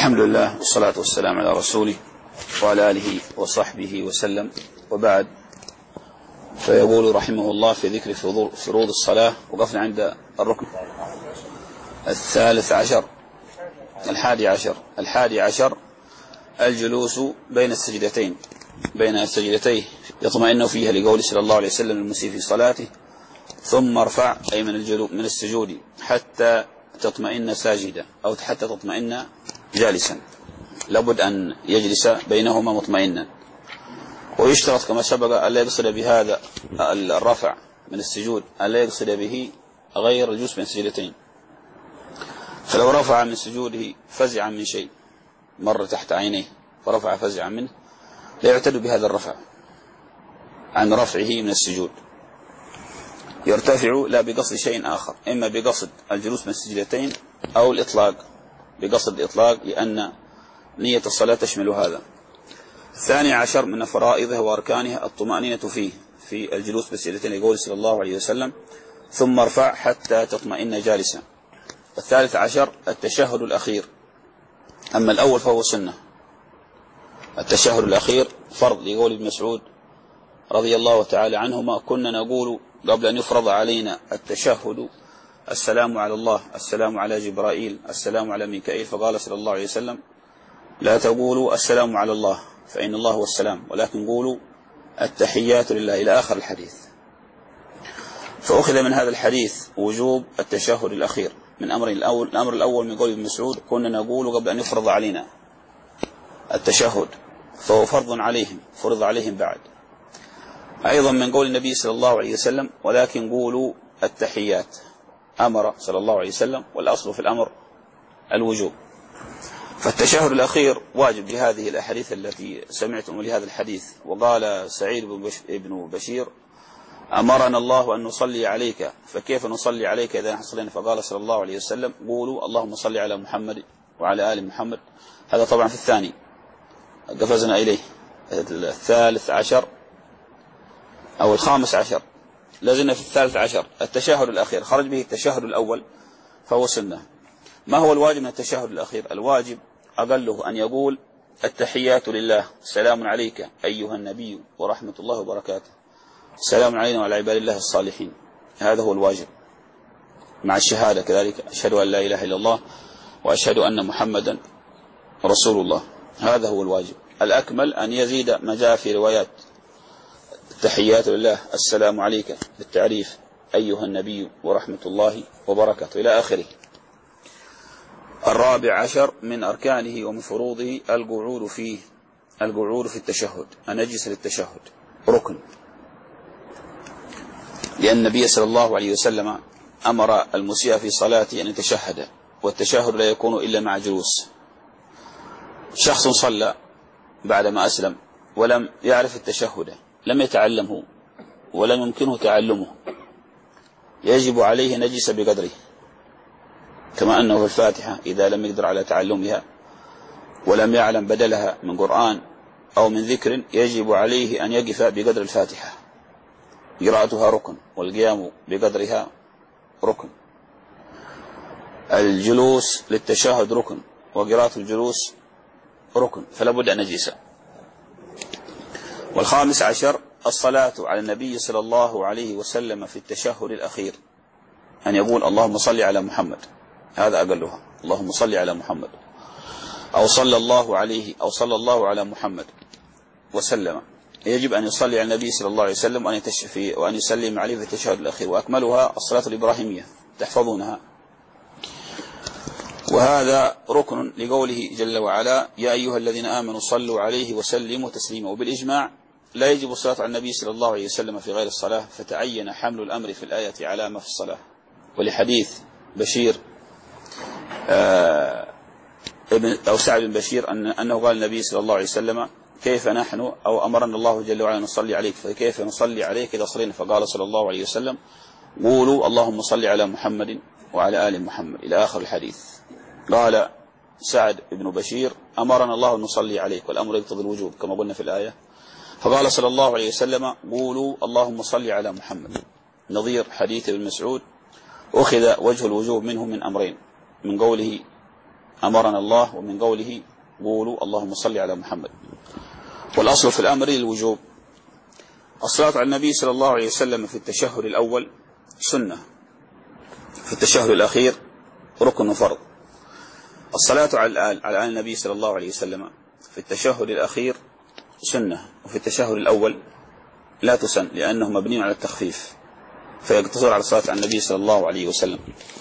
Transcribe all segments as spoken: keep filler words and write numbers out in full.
الحمد لله والصلاة والسلام على رسوله وعلى آله وصحبه وسلم، وبعد. فيقول رحمه الله في ذكر فروض الصلاة، وقفنا عند الركن الثالث عشر الحادي عشر الحادي عشر الجلوس بين السجدتين بين السجدتين يطمئن فيها، لقول صلى الله عليه وسلم المسيء في صلاته: ثم ارفع، أي من الجلوس من السجود حتى تطمئن ساجدا، أو حتى تطمئن جالسا. لابد أن يجلس بينهما مطمئنا. ويشترط كما سبق ألا يقصد بهذا الرفع من السجود ألا يقصد به غير الجلوس بين السجدتين. فلو رفع من سجوده فزعا من شيء مر تحت عينيه فرفع فزعا منه، لا يعتد بهذا الرفع عن رفعه من السجود. يرتفع لا بقصد شيء آخر، إما بقصد الجلوس من السجدتين أو الإطلاق، بقصد الإطلاق، لأن نية الصلاة تشمل هذا. الثاني عشر من فرائضه وأركانها الطمأنينة فيه في الجلوس بالسجدتين، يقول صلى الله عليه وسلم: ثم ارفع حتى تطمئن جالسا. الثالث عشر التشهد الأخير. أما الأول فهو سنة، التشهد الأخير فرض، لقول ابن مسعود رضي الله تعالى عنهما: كنا نقول قبل أن يفرض علينا التشهد: السلام على الله، السلام على جبرائيل، السلام على ميكائيل. فقال صلى الله عليه وسلم: لا تقولوا السلام على الله فإن الله هو السلام، ولكن قولوا التحيات لله، إلى آخر الحديث. فأخذ من هذا الحديث وجوب التشهد الأخير من أمر الأول. الأمر الأول من قول ابن مسعود: كنا نقول قبل أن يفرض علينا التشهد، فهو فرض عليهم، فرض عليهم بعد. أيضا من قول النبي صلى الله عليه وسلم: ولكن قولوا التحيات، أمر صلى الله عليه وسلم، والأصل في الأمر الوجوب. فالتشهد الأخير واجب لهذه الأحاديث التي سمعتم لهذا الحديث. وقال سعيد بن بشير: أمرنا الله أن نصلي عليك، فكيف نصلي عليك إذا نحن صلينا؟ فقال صلى الله عليه وسلم: قولوا اللهم صل على محمد وعلى آل محمد. هذا طبعا في الثاني، قفزنا إليه. الثالث عشر أو الخامس عشر، لازلنا في الثالث عشر التشهد الأخير، خرج به التشهد الأول فهو سنة. ما هو الواجب من التشهد الأخير؟ الواجب أقله أن يقول: التحيات لله، سلام عليك أيها النبي ورحمة الله وبركاته، السلام علينا وعلى عباد الله الصالحين. هذا هو الواجب، مع الشهادة كذلك: أشهد أن لا إله إلا الله وأشهد أن محمدا رسول الله. هذا هو الواجب. الأكمل أن يزيد ما جاء في روايات: التحيات لله، السلام عليك بالتعريف، أيها النبي ورحمة الله وبركاته، إلى آخره. الرابع عشر من أركانه ومن فروضه القعود فيه القعود في التشهد، أن يجلس للتشهد، ركن، لأن النبي صلى الله عليه وسلم أمر المسيء في صلاته أن يتشهد، والتشهد لا يكون إلا مع جلوس. شخص صلى بعدما أسلم ولم يعرف التشهد، لم يتعلمه ولم يمكنه تعلمه، يجب عليه نجلس بقدره، كما أنه في الفاتحة إذا لم يقدر على تعلمها ولم يعلم بدلها من قرآن أو من ذكر، يجب عليه أن يقف بقدر الفاتحة، قراءتها ركن، والقيام بقدرها ركن. الجلوس للتشهد ركن، وقراءة الجلوس ركن، فلا بد أن نجلس. والخامس عشر الصلاة على النبي صلى الله عليه وسلم في التشهد الأخير، أن يقول: اللهم صل على محمد، هذا أقلها، اللهم صل على محمد، أو صلى الله عليه أو صلى الله على محمد وسلم. يجب أن يصلي على النبي صلى الله عليه وسلم وأن يتشفي وأن يسلم عليه في التشهد الأخير، وأكملها الصلاة الإبراهيمية، تحفظونها. وهذا ركن لقوله جل وعلا: يا أيها الذين آمنوا صلوا عليه وسلموا تسليما. وبالإجماع لا يجب الصلاة على النبي صلى الله عليه وسلم في غير الصلاة، فتعين حمل الأمر في الآية على ما في الصلاة. ولحديث بشير آه ابن أو سعد بن بشير أن أنه قال النبي صلى الله عليه وسلم: كيف نحن أو أمرنا الله جل وعلا نصلي عليك، فكيف نصلي عليك إذا صلينا؟ فقال صلى الله عليه وسلم: قولوا اللهم صل على محمد وعلى آل محمد، إلى آخر الحديث. قال سعد بن بشير: أمرنا الله أن نصلي عليك، والأمر يقتضي الوجوب كما قلنا في الآية. فقال صلى الله عليه وسلم: قولوا اللهم صل على محمد، نظير حديث ابن مسعود. أخذ وجه الوجوب منه من أمرين: من قوله أمرنا الله، ومن قوله قولوا اللهم صل على محمد. والأصل في الأمر الوجوب. الصلاة على النبي صلى الله عليه وسلم في التشهد الأول سنة، في التشهد الأخير ركن وفرض. الصلاة على على النبي صلى الله عليه وسلم في التشهد الأخير سنة، وفي التشهد الأول لا تسن، لأنه مبني على التخفيف فيقتصر على الصلاة على النبي صلى الله عليه وسلم.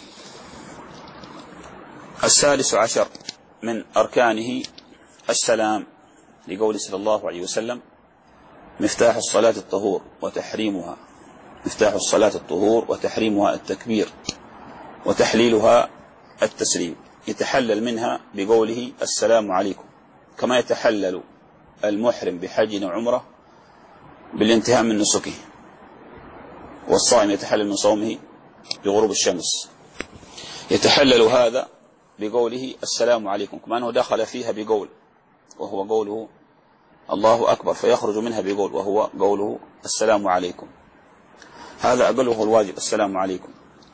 السادس عشر من أركانه السلام، لقول صلى الله عليه وسلم مفتاح الصلاة الطهور وتحريمها، مفتاح الصلاة الطهور وتحريمها التكبير وتحليلها التسليم. يتحلل منها بقوله السلام عليكم، كما يتحلل المحرم بحج وعمرة بالانتهاء من نسكه، والصائم يتحلل من صومه بغروب الشمس. يتحلل هذا بقوله السلام عليكم، كما أنه دخل فيها بقول وهو قوله الله أكبر، فيخرج منها بقول وهو قوله السلام عليكم. هذا أقله الواجب السلام عليكم،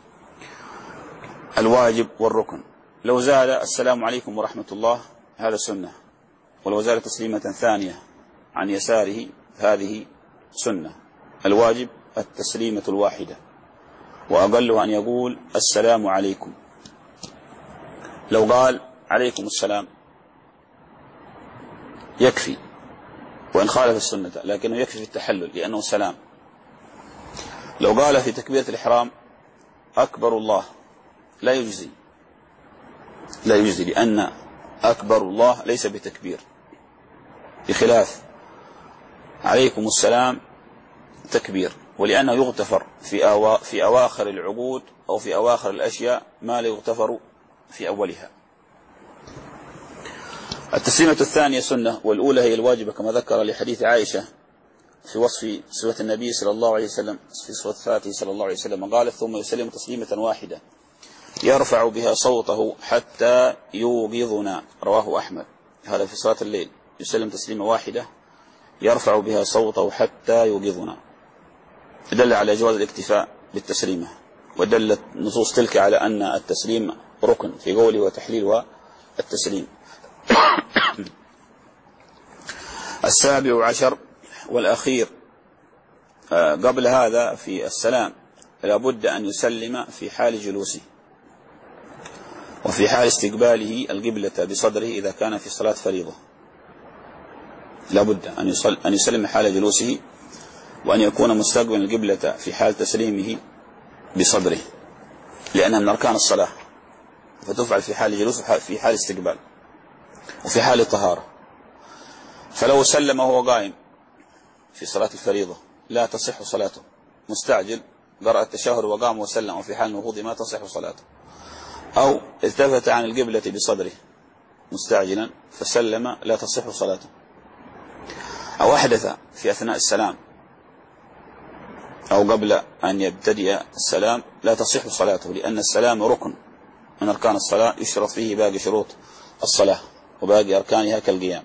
الواجب والركن. لو زاد السلام عليكم ورحمة الله هذا سنة، ولو زاد تسليمة ثانية عن يساره هذه سنة. الواجب التسليمة الواحدة، وأقله أن يقول السلام عليكم. لو قال عليكم السلام يكفي وإن خالف السنة، لكنه يكفي في التحلل لأنه سلام. لو قال في تكبيرة الإحرام أكبر الله لا يجزي، لا يجزي، لأن أكبر الله ليس بتكبير، بخلاف عليكم السلام تكبير، ولأنه يغتفر في أوا في أواخر العقود أو في أواخر الأشياء ما لا يغتفر في أولها. التسليمة الثانية سنة، والأولى هي الواجبة كما ذكر لحديث عائشة في وصف صفة النبي صلى الله عليه وسلم، في صفاته صلى الله عليه وسلم قالت ثم يسلم تسليمة واحدة يرفع بها صوته حتى يوقظنا، رواه أحمد. هذا في صلاة الليل، يسلم تسليمة واحدة يرفع بها صوته حتى يوقظنا. دل على جواز الاكتفاء بالتسليمة، ودلت نصوص تلك على أن التسليم ركن في قوله وتحليلها التسليم. السابع عشر والأخير قبل هذا في السلام لابد أن يسلم في حال جلوسه، وفي حال استقباله القبلة بصدره إذا كان في صلاة فريضة لابد أن يصل أن يسلم حال جلوسه، وأن يكون مستقبلا القبلة في حال تسليمه بصدره، لأنها من أركان الصلاة، فتفعل في حال جلوس في حال استقبال وفي حال طهارة. فلو سلم وهو قائم في صلاة الفريضة لا تصح صلاته، مستعجل قرأ التشهد وقام وسلم وفي حال نهوض ما تصح صلاته، أو التفت عن القبلة بصدره مستعجلا فسلم لا تصح صلاته، أو أحدث في أثناء السلام أو قبل أن يبتدئ السلام لا تصح صلاته، لأن السلام ركن من أركان الصلاة يشرط فيه باقي شروط الصلاة وباقي أركانها كالقيام.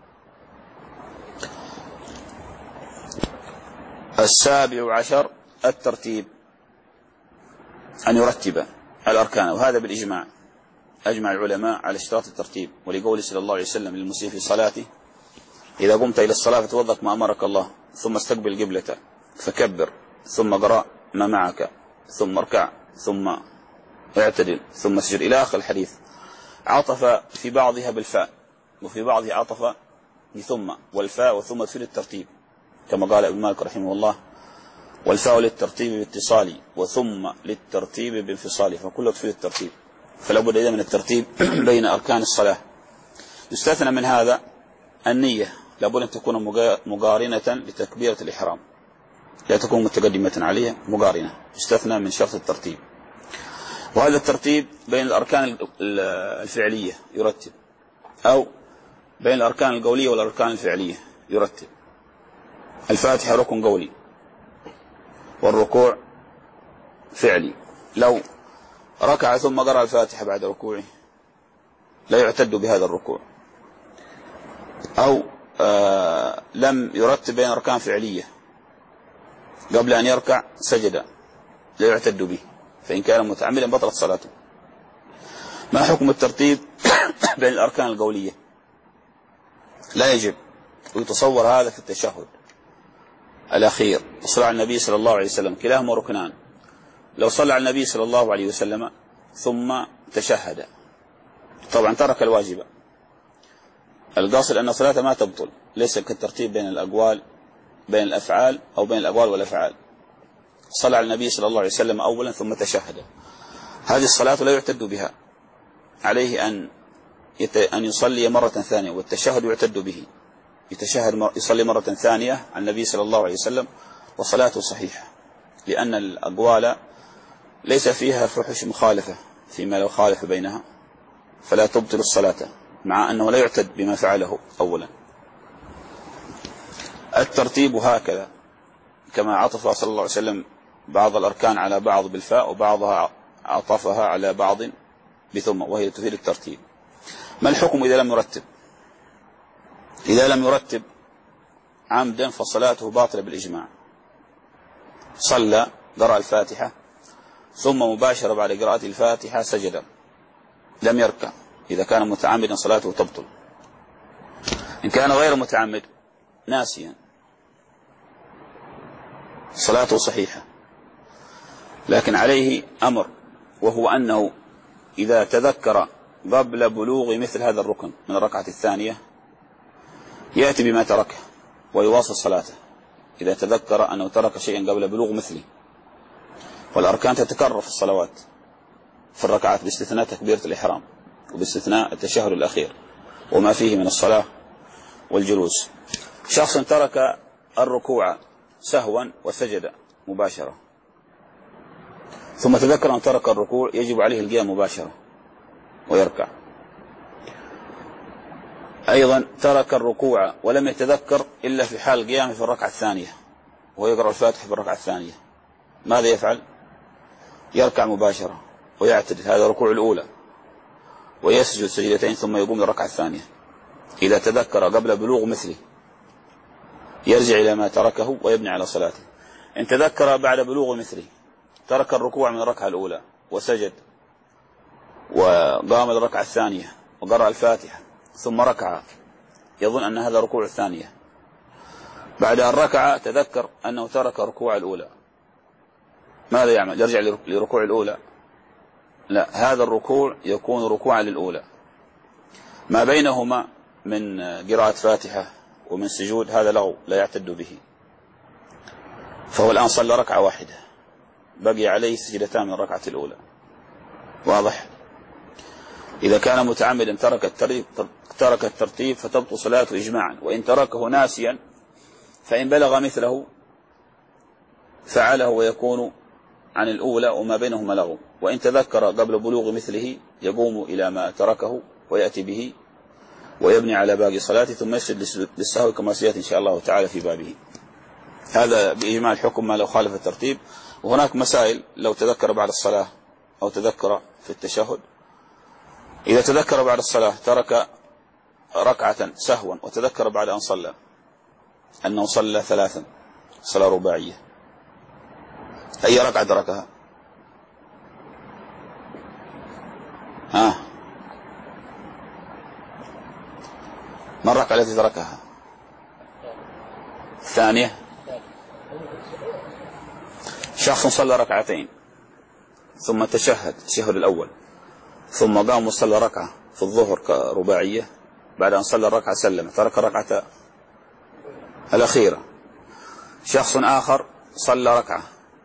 السابع عشر الترتيب، أن يرتب الأركان، وهذا بالإجماع، أجمع العلماء على اشتراط الترتيب، ولقول صلى الله عليه وسلم للمسيء في صلاته إذا قمت إلى الصلاة فتوضأ ما أمرك الله، ثم استقبل قبلة فكبر، ثم قرأ ما معك، ثم اركع، ثم اعتدل، ثم اسجد، إلى آخر الحديث. عطف في بعضها بالفاء وفي بعضها عطف بثم، والفاء وثم تفيد الترتيب كما قال ابن مالك رحمه الله والفاء للترتيب باتصالي وثم للترتيب بانفصالي، فكله تفيد الترتيب، فلا بد إذا من الترتيب بين أركان الصلاة. يستثنى من هذا النية، لابد أن تكون مقارنة لتكبيرة الإحرام، لا تكون متقدمة عليها، مقارنة، يستثنى من شرط الترتيب. وهذا الترتيب بين الأركان الفعلية يرتب، أو بين الأركان القولية والأركان الفعلية يرتب. الفاتحة ركن قولي والركوع فعلي، لو ركع ثم قرأ الفاتحة بعد ركوعه لا يعتد بهذا الركوع، أو آه لم يرتب بين أركان فعلية قبل أن يركع سجد لا يعتد به، فإن كان متعمدا بطلت صلاته. ما حكم الترتيب بين الأركان القولية، لا يجب. ويتصور هذا في التشهد الأخير. الصلاة على النبي صلى الله عليه وسلم كلاهما ركنان. لو صلى على النبي صلى الله عليه وسلم ثم تشهد، طبعا ترك الواجب. القاصد أن الصلاة ما تبطل، ليس كالترتيب بين الأقوال بين الأفعال أو بين الأقوال والأفعال. صلى على النبي صلى الله عليه وسلم أولا ثم تشهد، هذه الصلاة لا يعتد بها، عليه أن أن يصلي مرة ثانية، والتشهد يعتد به. يتشهد يصلي مرة ثانية على النبي صلى الله عليه وسلم وصلاته صحيحة، لأن الأقوال ليس فيها فحش مخالفة فيما لو خالف بينها، فلا تبطل الصلاة، مع أنه لا يعتد بما فعله أولا. الترتيب هكذا، كما عطف صلى الله عليه وسلم بعض الأركان على بعض بالفاء، وبعضها عطفها على بعض بثم، وهي تفيد الترتيب. ما الحكم إذا لم يرتب؟ إذا لم يرتب عمدا فصلاته باطلة بالإجماع. صلى قرأ الفاتحة ثم مباشرة بعد قراءة الفاتحة سجد، لم يركع. إذا كان متعمدا صلاته تبطل. إن كان غير متعمد ناسيا صلاته صحيحة، لكن عليه أمر، وهو أنه إذا تذكر قبل بلوغ مثل هذا الركن من الركعة الثانية يأتي بما تركه ويواصل صلاته، إذا تذكر أنه ترك شيئا قبل بلوغ مثله. والأركان تتكرر في الصلوات في الركعات باستثناء تكبيرة الإحرام وباستثناء التشهد الأخير وما فيه من الصلاة والجلوس. شخص ترك الركوع سهوا وسجد مباشرة، ثم تذكر أن ترك الركوع، يجب عليه القيام مباشرة ويركع. أيضا ترك الركوع ولم يتذكر إلا في حال قيامه في الركعة الثانية ويقرأ الفاتحة في الركعة الثانية، ماذا يفعل؟ يركع مباشرة ويعتدل، هذا ركوع الأولى، ويسجد سجدتين ثم يقوم للركعة الثانية. إذا تذكر قبل بلوغ مثله يرجع إلى ما تركه ويبني على صلاته. إن تذكر بعد بلوغ مثله، ترك الركوع من الركعة الأولى وسجد وقام للركعة الثانية وقرأ الفاتحة ثم ركع، يظن أن هذا ركوع الثانية، بعد أن ركع تذكر أنه ترك ركوع الأولى، ماذا يعمل؟ يرجع لركوع الأولى؟ لا، هذا الركوع يكون ركوعا للأولى، ما بينهما من قراءة فاتحة ومن سجود هذا لغو لا يعتد به. فهو الآن صلى ركعة واحدة، بقي عليه سجدتان من الركعة الأولى، واضح؟ إذا كان متعمدا ترك الترتيب ترك الترتيب فتبطل صلاته إجماعا، وإن تركه ناسيا فإن بلغ مثله فعله ويكون عن الأولى وما بينهما لغو، وإن تذكر قبل بلوغ مثله يقوم إلى ما تركه ويأتي به ويبني على باقي صلاته ثم يسجد للسهو كما سيأتي إن شاء الله تعالى في بابه. هذا بإجماع الحكم ما لو خالف الترتيب. وهناك مسائل لو تذكر بعد الصلاة أو تذكر في التشهد. إذا تذكر بعد الصلاة ترك ركعة سهوا وتذكر بعد أن صلى أنه صلى ثلاثا صلاة رباعية، أي ركعة تركها؟ ها ما الركعة التي تركها؟ الثانية. شخص صلى ركعتين ثم تشهد التشهد الأول ثم قام وصلى ركعة في الظهر كرباعية، بعد أن صلى الركعة سلم ترك الركعة الأخيرة. شخص آخر صلى ركعة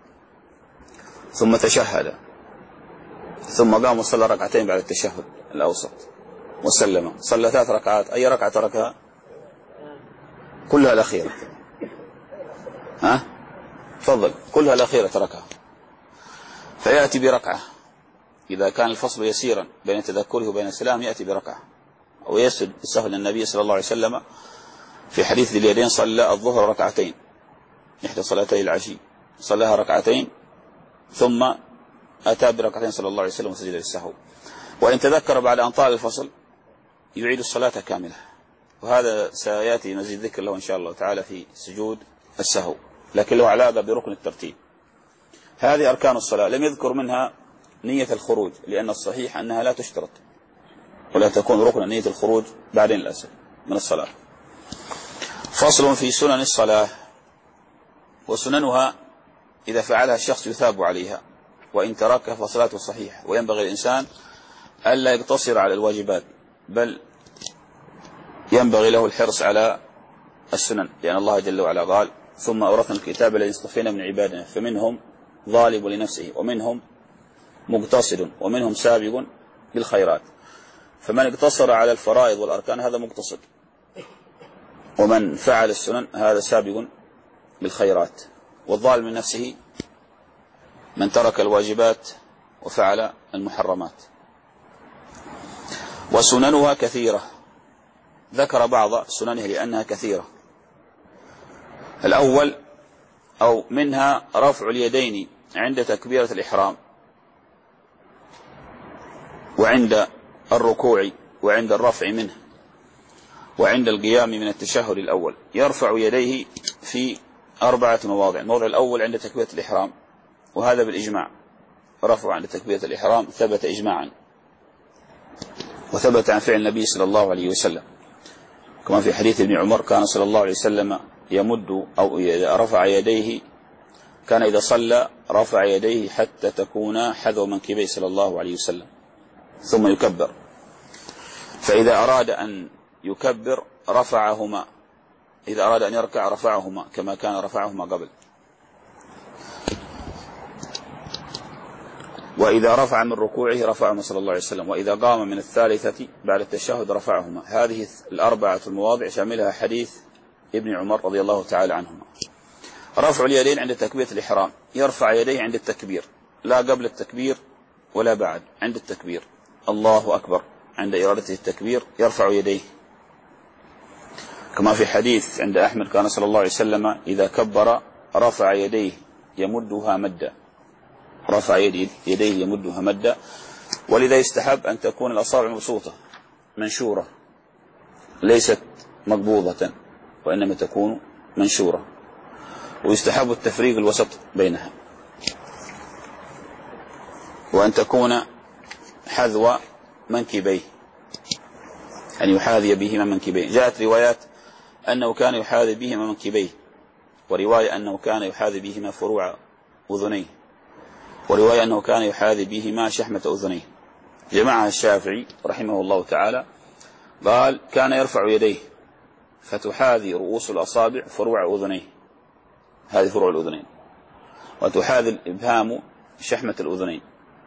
ثم تشهد ثم قام وصلى ركعتين بعد التشهد الأوسط وسلم، صلى ثلاث ركعات، أي ركعة تركها؟ كلها الأخيرة. ها تفضل، كلها الأخيرة تركها، فيأتي بركعة. إذا كان الفصل يسيرا بين تذكره وبين السلام يأتي بركعة، أو يسجد السهل النبي صلى الله عليه وسلم في حديث ذي اليدين صلى الظهر ركعتين إحدى صلاتي العشي، صلاها ركعتين ثم أتى بركعتين صلى الله عليه وسلم وسجد للسهو. وإن تذكر بعد أن طال الفصل يعيد الصلاة كاملة، وهذا سيأتي مزيد ذكر له إن شاء الله تعالى في سجود السهو، لكن له علاقة بركن الترتيب. هذه أركان الصلاة، لم يذكر منها نية الخروج، لأن الصحيح أنها لا تشترط، ولا تكون ركنا نية الخروج بعدين الأسر من الصلاة. فصل في سنن الصلاة. وسننها إذا فعلها الشخص يثاب عليها، وإن تركها فصلاته صحيحة. وينبغي الإنسان ألا يقتصر على الواجبات، بل ينبغي له الحرص على السنن، لأن الله جل وعلا قال: ثم أورثنا الكتاب الذي اصطفينا من عبادنا فمنهم ظالم لنفسه ومنهم مقتصد ومنهم سابق بالخيرات. فمن اقتصر على الفرائض والأركان هذا مقتصد، ومن فعل السنن هذا سابق بالخيرات. والظالم من نفسه من ترك الواجبات وفعل المحرمات. وسننها كثيرة، ذكر بعض سننها لأنها كثيرة. الأول أو منها رفع اليدين عند تكبيرة الإحرام، وعند الركوع، وعند الرفع منه، وعند القيام من التشهد الأول. يرفع يديه في أربعة مواضع. الموضع الأول عند تكبيرة الإحرام، وهذا بالإجماع. رفع عند تكبيرة الإحرام ثبت إجماعا، وثبت عن فعل النبي صلى الله عليه وسلم، كما في حديث ابن عمر: كان صلى الله عليه وسلم يمد أو إذا رفع يديه، كان إذا صلى رفع يديه حتى تكون حذو منكبيه صلى الله عليه وسلم ثم يكبر. فإذا أراد أن يكبر رفعهما، إذا أراد أن يركع رفعهما كما كان رفعهما قبل. وإذا رفع من ركوعه رفعهما صلى الله عليه وسلم. وإذا قام من الثالثة بعد التشهد رفعهما. هذه الأربعة المواضع شاملها حديث ابن عمر رضي الله تعالى عنهما. رفع اليدين عند تكبيرة الإحرام، يرفع يديه عند التكبير، لا قبل التكبير ولا بعد، عند التكبير الله أكبر. عند إرادته التكبير يرفع يديه، كما في حديث عند أحمد: كان صلى الله عليه وسلم إذا كبر رفع يديه يمدها مدا، رفع يديه يمدها مدا. ولذا يستحب أن تكون الأصابع مبسوطة منشورة، ليست مقبوضة، وإنما تكون منشورة. ويستحب التفريق الوسط بينها، وأن تكون حذو منكبيه، أن يحاذي بهما منكبيه. جاءت روايات أنه كان يحاذي بهما منكبيه، ورواية أنه كان يحاذي بهما فروع أذنيه، ورواية أنه كان يحاذي بهما شحمة أذنيه. جمعها الشافعي رحمه الله تعالى، قال: كان يرفع يديه فتحاذي رؤوس الأصابع فروع أذنيه، هذه فروع الأذنين، وتحاذي الإبهام شحمة الأذنين،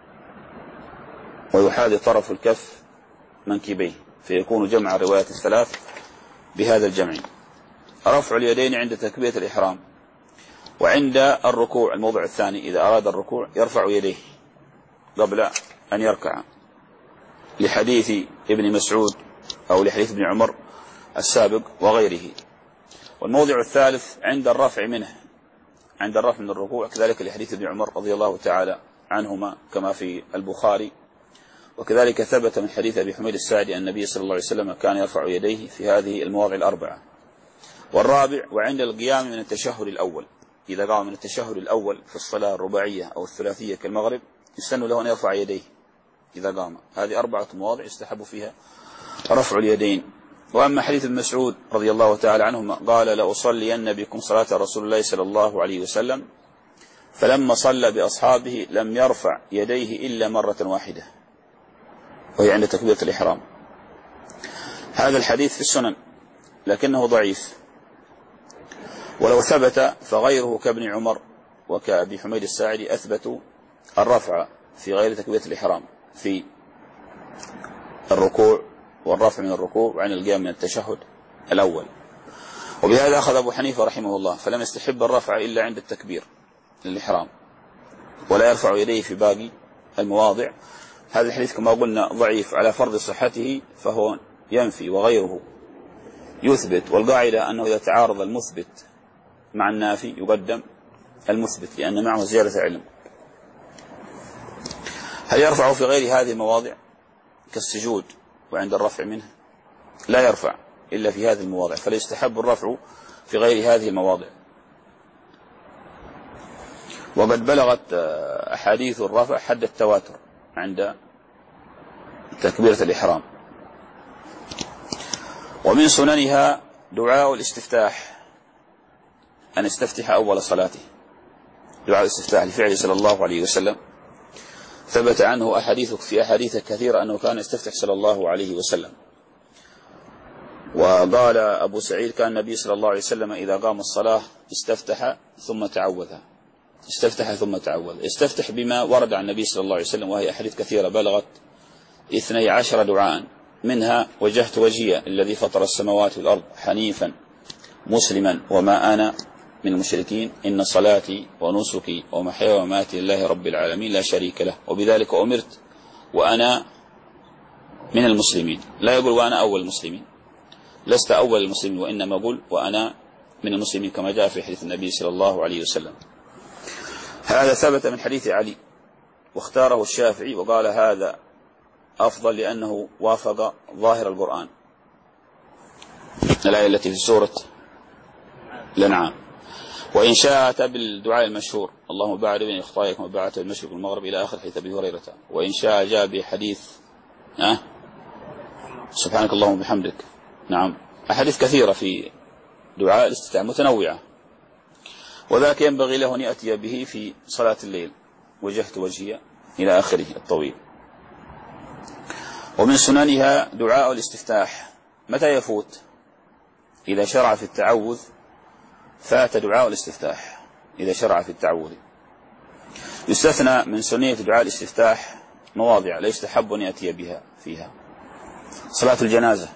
ويحاذي طرف الكف منكبيه، فيكون جمع الروايات الثلاث بهذا الجمع. رفع اليدين عند تكبيرة الإحرام، وعند الركوع الموضع الثاني إذا أراد الركوع يرفع يديه قبل أن يركع، لحديث ابن مسعود أو لحديث ابن عمر السابق وغيره. والموضع الثالث عند الرفع منه، عند الرفع من الركوع، كذلك لحديث ابن عمر رضي الله تعالى عنهما كما في البخاري. وكذلك ثبت من حديث أبي حميد الساعدي أن النبي صلى الله عليه وسلم كان يرفع يديه في هذه المواضع الأربعة. والرابع وعند القيام من التشهد الأول، إذا قام من التشهد الأول في الصلاة الرباعية أو الثلاثية كالمغرب يستن له أن يرفع يديه إذا قام. هذه أربعة مواضع يستحب فيها رفع اليدين. وأما حديث ابن مسعود رضي الله تعالى عنهما قال: لأصلين بكم صلاة رسول الله صلى الله عليه وسلم، فلما صلى بأصحابه لم يرفع يديه إلا مرة واحدة، وهي عند تكبيرة الإحرام. هذا الحديث في السنن لكنه ضعيف، ولو ثبت فغيره كابن عمر وكأبي حميد الساعدي أثبتوا الرفع في غير تكبيرة الإحرام، في الركوع والرفع من الركوع وعن القيام من التشهد الأول. وبهذا أخذ أبو حنيفة رحمه الله، فلم يستحب الرفع إلا عند التكبير للإحرام، ولا يرفع يديه في باقي المواضع. هذا الحديث كما قلنا ضعيف على فرض صحته، فهو ينفي وغيره يثبت. والقاعدة أنه إذا تعارض المثبت مع النافي يقدم المثبت، لأن معه زيادة علم. هل يرفع في غير هذه المواضع كالسجود وعند الرفع منه؟ لا يرفع إلا في هذه المواضع، فلا يستحب الرفع في غير هذه المواضع. وقد بلغت أحاديث الرفع حد التواتر عند تكبيرة الإحرام، ومن سننها دعاء الاستفتاح، أن يستفتح أول صلاته، دعاء الاستفتاح لفعل صلى الله عليه وسلم، ثبت عنه أحاديث في أحاديث كثيرة أنه كان يستفتح صلى الله عليه وسلم. وقال أبو سعيد كان النبي صلى الله عليه وسلم إذا قام الصلاة استفتح ثم تعوذ، استفتح ثم تعوذ، استفتح بما ورد عن النبي صلى الله عليه وسلم، وهي أحاديث كثيرة بلغت اثني عشر دعاء، منها وجهت وجهي الذي فطر السماوات والأرض حنيفا مسلما وما أنا من المشركين، إن صلاتي ونسكي ومحياي ومماتي لله رب العالمين لا شريك له، وبذلك أمرت وأنا من المسلمين. لا يقول وأنا أول المسلمين، لست أول المسلمين، وإنما أقول وأنا من المسلمين كما جاء في حديث النبي صلى الله عليه وسلم. هذا ثبت من حديث علي، واختاره الشافعي وقال هذا أفضل لأنه وافق ظاهر القرآن، الآية التي في سورة الأنعام. وإن شاءت بالدعاء المشهور اللهم باعد بين أخطائكم وباعدت المشرق والمغرب إلى آخر حديث أبي هريرة. وإن شاء جاء بحديث أه؟ سبحانك اللهم وبحمدك. نعم، أحاديث كثيرة في دعاء الاستفتاح متنوعة، وذاك ينبغي له أن يأتي به في صلاة الليل، وجهت وجهي إلى آخره الطويل. ومن سننها دعاء الاستفتاح، متى يفوت؟ إذا شرع في التعوذ فات دعاء الاستفتاح، إذا شرع في التعوذ. يستثنى من سنية دعاء الاستفتاح مواضع لا يستحب أن يأتي بها فيها: صلاة الجنازة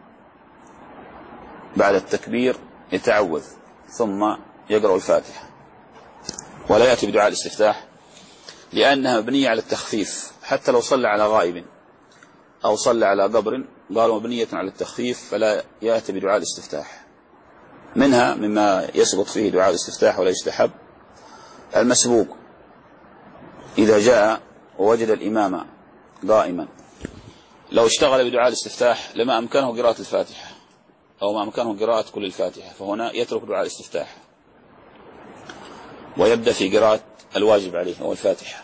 بعد التكبير يتعوذ ثم يقرأ الفاتحة، ولا يأتي بدعاء الاستفتاح لأنها مبنية على التخفيف، حتى لو صلى على غائب أو صلى على قبر قالوا مبنية على التخفيف فلا يأتي بدعاء الاستفتاح. منها مما يسقط فيه دعاء الاستفتاح ولا يستحب المسبوق، إذا جاء ووجد الإمام قائما لو اشتغل بدعاء الاستفتاح لما أمكنه قراءة الفاتحة أو ما أمكنه قراءة كل الفاتحة، فهنا يترك دعاء الاستفتاح ويبدأ في قراءة الواجب عليه هو الفاتحة.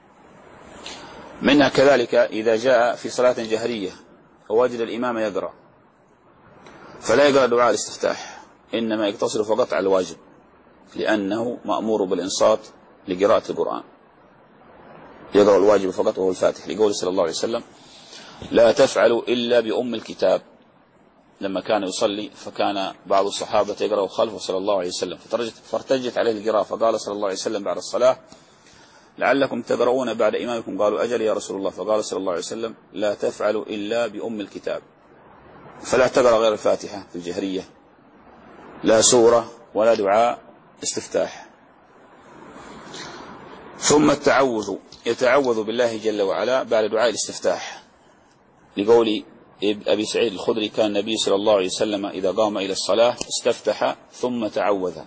منها كذلك إذا جاء في صلاة جهرية ووجد الإمام يقرأ فلا يقرأ دعاء الاستفتاح، إنما يقتصر فقط على الواجب، لأنه مأمور بالإنصات لقراءة القرآن، يقرأ الواجب فقط وهو الفاتح، لقول صلى الله عليه وسلم لا تفعلوا إلا بأم الكتاب، لما كان يصلي فكان بعض الصحابة يقرأ خلفه صلى الله عليه وسلم فارتجت عليه القراءة، فقال صلى الله عليه وسلم بعد الصلاة لعلكم تقرؤون بعد إمامكم، قالوا أجل يا رسول الله، فقال صلى الله عليه وسلم لا تفعلوا إلا بأم الكتاب، فلا تقرأ غير الفاتحة في الجهرية، لا سورة ولا دعاء استفتاح. ثم التعوذ، يتعوذ بالله جل وعلا بعد دعاء الاستفتاح، لقول أبي سعيد الخدري كان النبي صلى الله عليه وسلم إذا قام إلى الصلاة استفتح ثم تعوذ.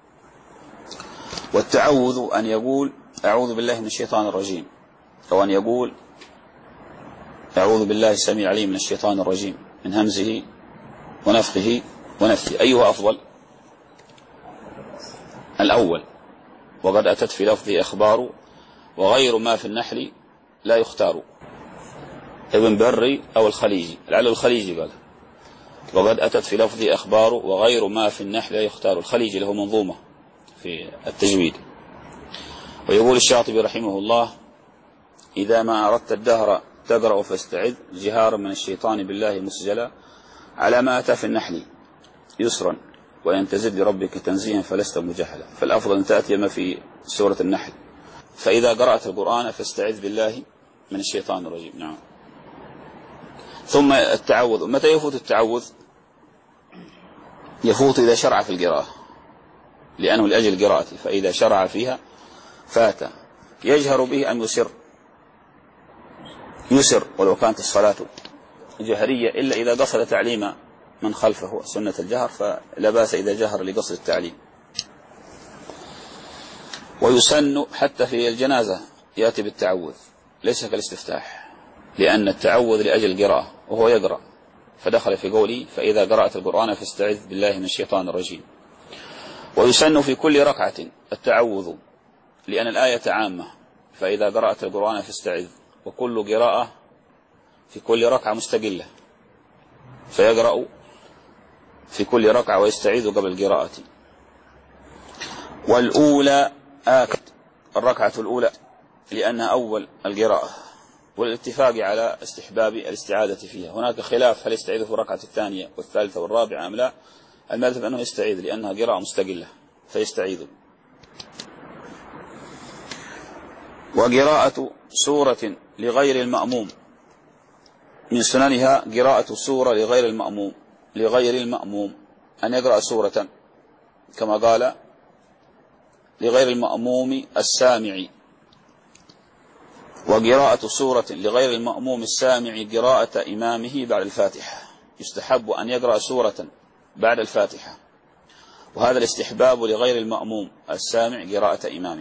والتعوذ أن يقول أعوذ بالله من الشيطان الرجيم، أو أن يقول أعوذ بالله السميع العليم من الشيطان الرجيم من همزه ونفخه ونفثه. أيها أفضل؟ الأول، وقد أتت في لفظه أخبار وغير ما في النحل لا يختار، ابن بري أو الخليجي، لعله الخليجي قال وقد أتت في لفظه أخبار وغير ما في النحل لا يختار، الخليجي له منظومة في التجويد. ويقول الشاطبي رحمه الله إذا ما أردت الدهر تقرأ فاستعذ جهارا من الشيطان بالله مسجلا على ما أتى في النحل يسرا وإن تزد لربك تنزيها فلست مجهلا، فالأفضل أن تأتي ما في سورة النحل، فإذا قرأت القرآن فاستعذ بالله من الشيطان الرجيم. نعم. ثم التعوذ، متى يفوت التعوذ؟ يفوت إذا شرع في القراءة، لأنه لأجل قراءته، فإذا شرع فيها فات. يجهر به أن يسر يسر ولو كانت الصلاة جهرية، إلا إذا قصد تعليم من خلفه سنة الجهر فلا بأس إذا جهر لقصد التعليم. ويسن حتى في الجنازة يأتي بالتعوذ، ليس كالاستفتاح، لأن التعوذ لأجل القراءة وهو يقرأ، فدخل في قولي فإذا قرأت القرآن فاستعذ بالله من الشيطان الرجيم. ويسن في كل ركعة التعوذ، لأن الآية عامة، فإذا قرأت القرآن فاستعذ، وكل قراءة في كل ركعة مستقلة، فيقرأ في كل ركعة ويستعيذ قبل القراءة. والأولى آكد، الركعة الأولى لأنها أول القراءة، والاتفاق على استحباب الاستعاذة فيها. هناك خلاف هل يستعيذ في الركعة الثانية والثالثة والرابعة أم لا. المذهب أنه يستعيذ لأنها قراءة مستقلة فيستعيذ. وقراءة سورة لغير المأموم من سننها قراءة سورة لغير المأموم لغير المأموم أن يقرأ سورة كما قال لغير المأموم السامع. وقراءة سورة لغير المأموم السامع قراءة إمامه بعد الفاتحة، يستحب أن يقرأ سورة بعد الفاتحة، وهذا الاستحباب لغير المأموم السامع قراءة إمامه.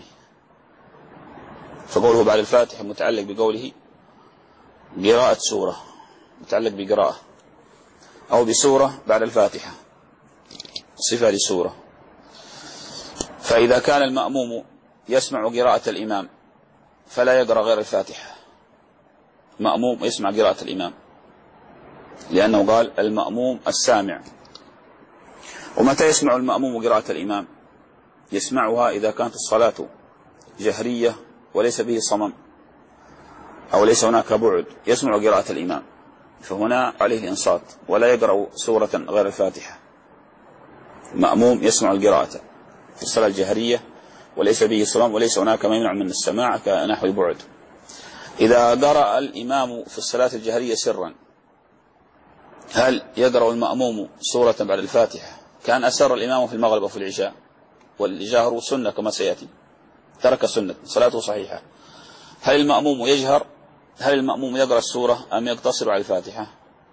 فقوله بعد الفاتحة متعلق بقوله قراءة سورة، متعلق بقراءة، أو بسورة بعد الفاتحة صفة لسورة. فإذا كان المأموم يسمع قراءة الإمام فلا يقرأ غير الفاتحة. مأموم يسمع قراءة الإمام لأنه قال المأموم السامع. ومتى يسمع المأموم قراءة الإمام؟ يسمعها إذا كانت الصلاة جهرية وليس به صمم أو ليس هناك بعد، يسمع قراءة الإمام، فهنا عليه الإنصات ولا يقرأ سورة غير الفاتحة. مأموم يسمع القراءة في الصلاة الجهرية وليس به صمم وليس هناك ما يمنع من السماع كنحو البعد. إذا قرأ الإمام في الصلاة الجهرية سرا هل يقرأ المأموم سورة بعد الفاتحة؟ كان أسر الإمام في المغرب وفي العشاء، والجهر سنة كما سيأتي، ترك سنة صلاته صحيحة. هل المأموم يجهر؟ هل المأموم يقرأ السورة أم يقتصر على الفاتحة؟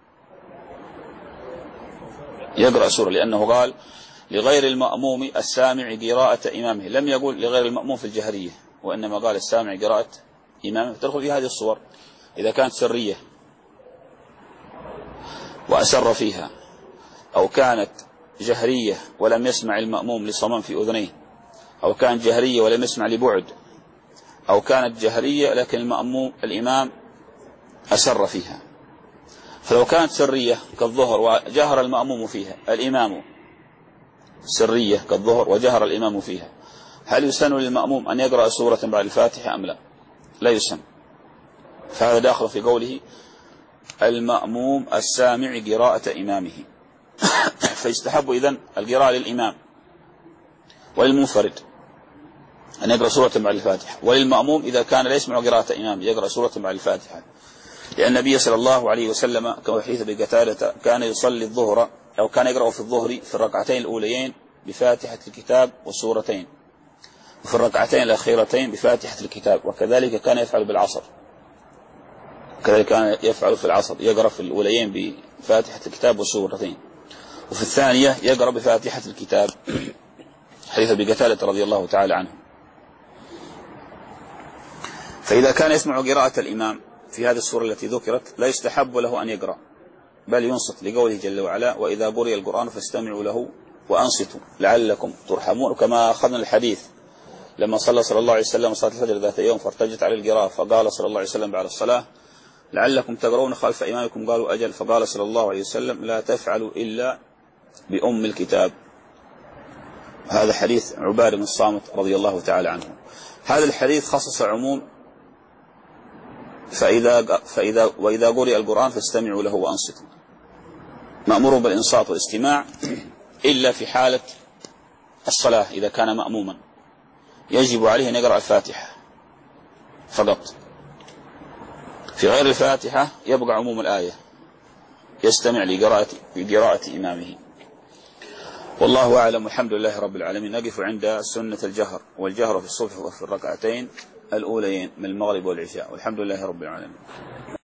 يقرأ سورة، لأنه قال لغير المأموم السامع قراءة إمامه، لم يقول لغير المأموم في الجهرية، وإنما قال السامع قراءة إمامه. تدخل في هذه الصور إذا كانت سرية وأسر فيها، أو كانت جهرية ولم يسمع المأموم لصمم في أذنيه، أو كانت جهرية ولم يسمع لبعد، أو كانت جهرية لكن المأموم الإمام أسر فيها. فلو كانت سرية كالظهر وجهر المأموم فيها، الإمام سرية كالظهر وجهر الإمام فيها، هل يسن للمأموم أن يقرأ سورة بعد الفاتحة أم لا؟ لا يسن. فهذا داخل في قوله المأموم السامع قراءة إمامه. فيستحب إذن القراءة للإمام وللمنفرد أن يقرأ سورة بعد الفاتحة، وللمأموم إذا كان لا يسمع قراءة إمام يقرأ سورة بعد الفاتحة، لأن النبي صلى الله عليه وسلم كما حديث بقتادة كان يصلي الظهر أو كان يقرأ في الظهر في الركعتين الأوليين بفاتحة الكتاب وسورتين، وفي الركعتين الأخيرتين بفاتحة الكتاب، وكذلك كان يفعل بالعصر، كذلك كان يفعل في العصر يقرأ في الأوليين بفاتحة الكتاب وسورتين، وفي الثانية يقرأ بفاتحة الكتاب، حديث بقتادة رضي الله تعالى عنه. فإذا كان يسمع قراءة الإمام في هذه السورة التي ذكرت لا يستحب له أن يقرأ، بل ينصت لقوله جل وعلا وإذا قرئ القرآن فاستمعوا له وأنصتوا لعلكم ترحمون. كما أخذنا الحديث لما صلى صلى الله عليه وسلم صلاة الفجر ذات يوم فارتجت عليه القراءة فقال صلى الله عليه وسلم بعد الصلاة لعلكم تقرؤون خلف إمامكم، قالوا أجل، فقال صلى الله عليه وسلم لا تفعلوا إلا بأم الكتاب. هذا حديث عبادة بن الصامت رضي الله تعالى عنه. هذا الحديث خصص عموم فإذا, فإذا وإذا قرئ القرآن فاستمعوا له وأنصتوا، مأمور بالإنصات والاستماع إلا في حالة الصلاة إذا كان مأموما يجب عليه أن يقرأ الفاتحة فقط، في غير الفاتحة يبقى عموم الآية يستمع لقراءة لقراءة إمامه. والله أعلم، والحمد لله رب العالمين. نقف عند سنة الجهر، والجهر في الصبح وفي الركعتين الأوليين من المغرب والعشاء، والحمد لله رب العالمين.